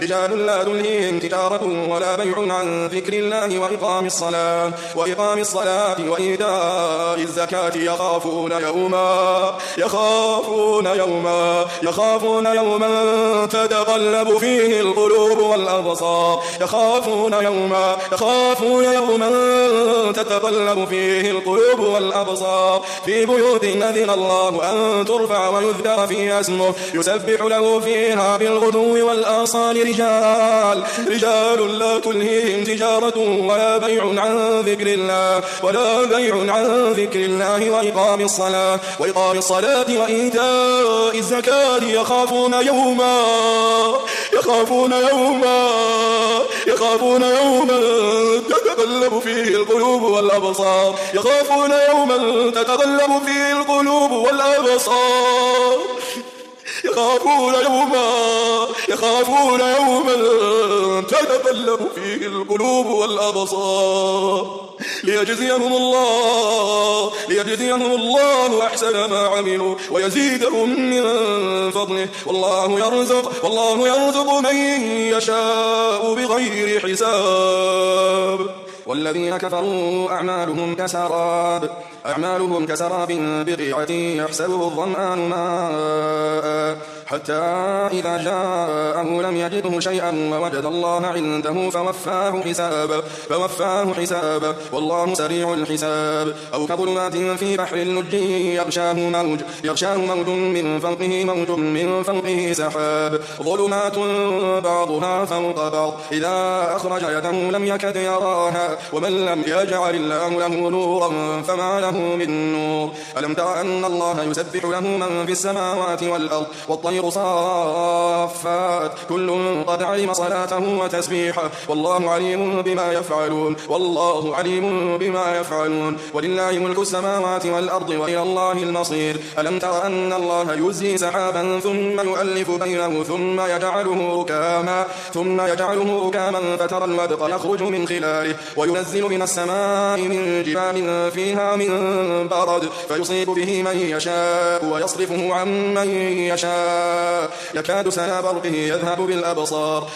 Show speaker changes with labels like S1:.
S1: رجال لا تلهيهم تجارة ولا بيع عن ذكر الله وإقام الصلاة وإيتاء الزكاة يخافون يوما تتقلب فيه القلوب والأبصار تتقلب فيه القلوب والأبصار في بيوت أذن الله أن ترفع ويذكر فيها اسمه يسبح له فيها بالغدو والآصال رجال لا تلهيهم تجارة ولا بيع عن ذكر الله وإقام الصلاة وإيتاء الزكاة يخافون يوما تتقلب فيه القلوب والأبصار يخافون يوما تتقلب فيه القلوب والأبصار ليجزيهم الله أحسن ما عملوا ويزيدهم من فضله والله يرزق من يشاء بغير حساب. والذين كفروا أعمالهم كسراب بقيعة يحسبه الظمآن ماء حتى إذا جاءه لم يجده شيئا ووجد الله عنده فوفاه حسابه والله سريع الحساب. أو كظلمات في بحر اللج يغشاه موج من فوقه سحاب ظلمات بعضها فوق بعض إذا أخرج يده لم يكد يراها ومن لم يجعل الله له نورا فما له من نور. ألم تر أن الله يسبح له من في السماوات والأرض والطير صافات كل قد علم صلاته وتسبيحه والله عليم بما يفعلون ولله ملك السماوات والأرض وإلى الله المصير. ألم تر أن الله يزجي سحابا ثم يؤلف بينه ثم يجعله ركاما فترى الودق يخرج من خلاله وينزل من السماء من جبال فيها من برد فيصيب به من يشاء ويصرفه عن من يشاء يكاد سنا برقه يذهب بالأبصار